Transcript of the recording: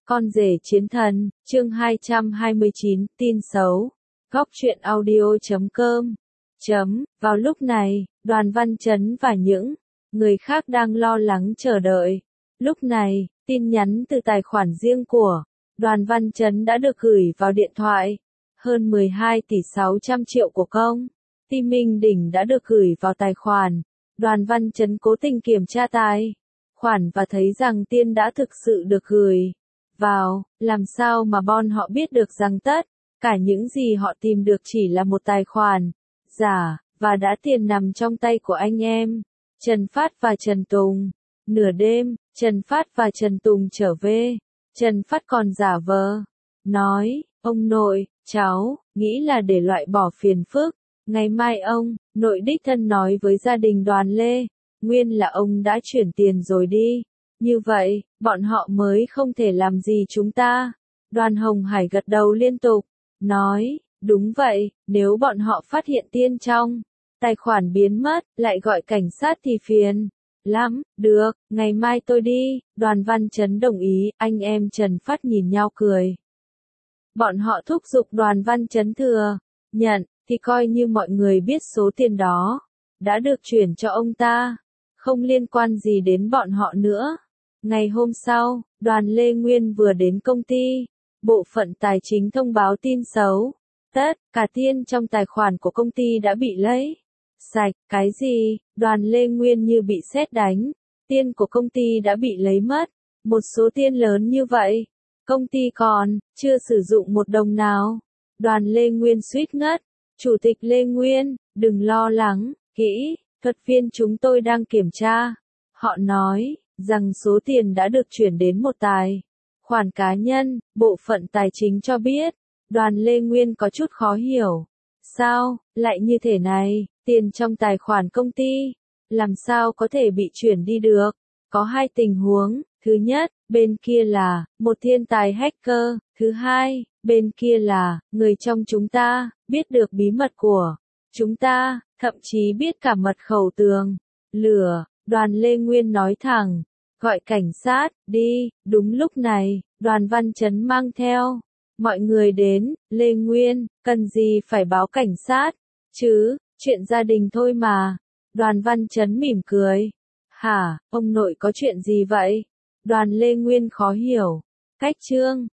Con rể chiến thần, chương 229, tin xấu. Góc truyện audio.com. Vào lúc này, Đoàn Văn Chấn và những người khác đang lo lắng chờ đợi. Lúc này, tin nhắn từ tài khoản riêng của Đoàn Văn Chấn đã được gửi vào điện thoại. Hơn 12 tỷ 600 triệu của công ty Minh Đỉnh đã được gửi vào tài khoản. Đoàn Văn Chấn cố tình kiểm tra tài khoản và thấy rằng tiền đã thực sự được gửi vào. Làm sao mà bọn họ biết được rằng tất cả những gì họ tìm được chỉ là một tài khoản giả, và đã tiền nằm trong tay của anh em Trần Phát và Trần Tùng. Nửa đêm, Trần Phát và Trần Tùng trở về. Trần Phát còn giả vờ nói, ông nội, cháu nghĩ là để loại bỏ phiền phức, ngày mai ông nội đích thân nói với gia đình Đoàn Lê Nguyên là ông đã chuyển tiền rồi đi. Như vậy, bọn họ mới không thể làm gì chúng ta. Đoàn Hồng Hải gật đầu liên tục, nói, đúng vậy, nếu bọn họ phát hiện tiền trong tài khoản biến mất, lại gọi cảnh sát thì phiền lắm. Được, ngày mai tôi đi. Đoàn Văn Chấn đồng ý. Anh em Trần Phát nhìn nhau cười. Bọn họ thúc giục Đoàn Văn Chấn thừa nhận, thì coi như mọi người biết số tiền đó đã được chuyển cho ông ta, không liên quan gì đến bọn họ nữa. Ngày hôm sau, Đoàn Lê Nguyên vừa đến công ty. Bộ phận tài chính thông báo tin xấu. Tất cả tiền trong tài khoản của công ty đã bị lấy sạch. Cái gì? Đoàn Lê Nguyên như bị sét đánh. Tiền của công ty đã bị lấy mất. Một số tiền lớn như vậy, công ty còn chưa sử dụng một đồng nào. Đoàn Lê Nguyên suýt ngất. Chủ tịch Lê Nguyên, đừng lo lắng, kỹ thuật viên chúng tôi đang kiểm tra. Họ nói rằng số tiền đã được chuyển đến một tài khoản cá nhân. Bộ phận tài chính cho biết. Đoàn Lê Nguyên có chút khó hiểu. Sao lại như thế này? Tiền trong tài khoản công ty làm sao có thể bị chuyển đi được? Có hai tình huống. Thứ nhất, bên kia là một thiên tài hacker. Thứ hai, bên kia là người trong chúng ta biết được bí mật của chúng ta, thậm chí biết cả mật khẩu tường lửa. Đoàn Lê Nguyên nói thẳng, gọi cảnh sát đi. Đúng lúc này, Đoàn Văn Chấn mang theo mọi người đến. Lê Nguyên, cần gì phải báo cảnh sát chứ, chuyện gia đình thôi mà. Đoàn Văn Chấn mỉm cười. Hả, ông nội có chuyện gì vậy? Đoàn Lê Nguyên khó hiểu. Cách chương